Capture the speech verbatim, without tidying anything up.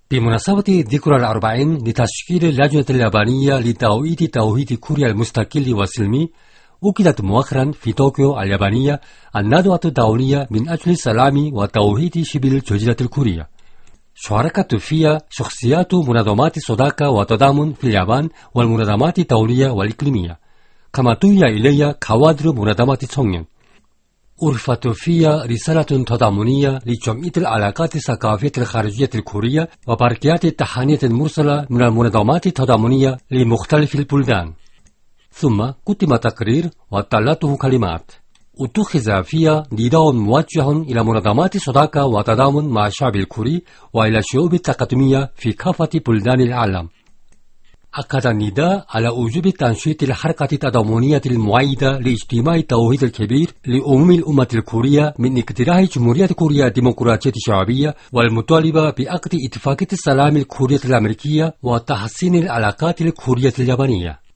بمناسبة ذكرى الأربعين لتشكيل اللجنة اليابانية لتوحيد توحيد كوريا المستقل والسلمي، أكدت مؤخرا في طوكيو اليابانية الندوة الدولية من أجل السلام وتوحيد شبه الجزيرة الكورية. شاركت فيها شخصيات منظمات صداقة وتضامن في اليابان والمنظمات الدولية والإقليمية، كما دعي إليها كوادر منظمات 청년. عرفت فيها رسالة تضامنية لجمعية العلاقات الثقافية الخارجية الكورية وبركات التهانية المرسلة من المنظمات التضامنية لمختلف البلدان. ثم قدم تقرير وتلته كلمات اتخذ فيها نداء موجه إلى منظمات صداقة وتضامن مع الشعب الكوري وإلى الشعوب التقدمية في كافة بلدان العالم. أكد النداء على وجوب تنشيط الحركة التضامنية المؤيدة لاجتماع التوحيد الكبير لأمم الأمة الكورية من اقتراح جمهورية كوريا الديمقراطية الشعبية والمطالبة بعقد اتفاقية السلام الكورية الأمريكية وتحسين العلاقات الكورية اليابانية.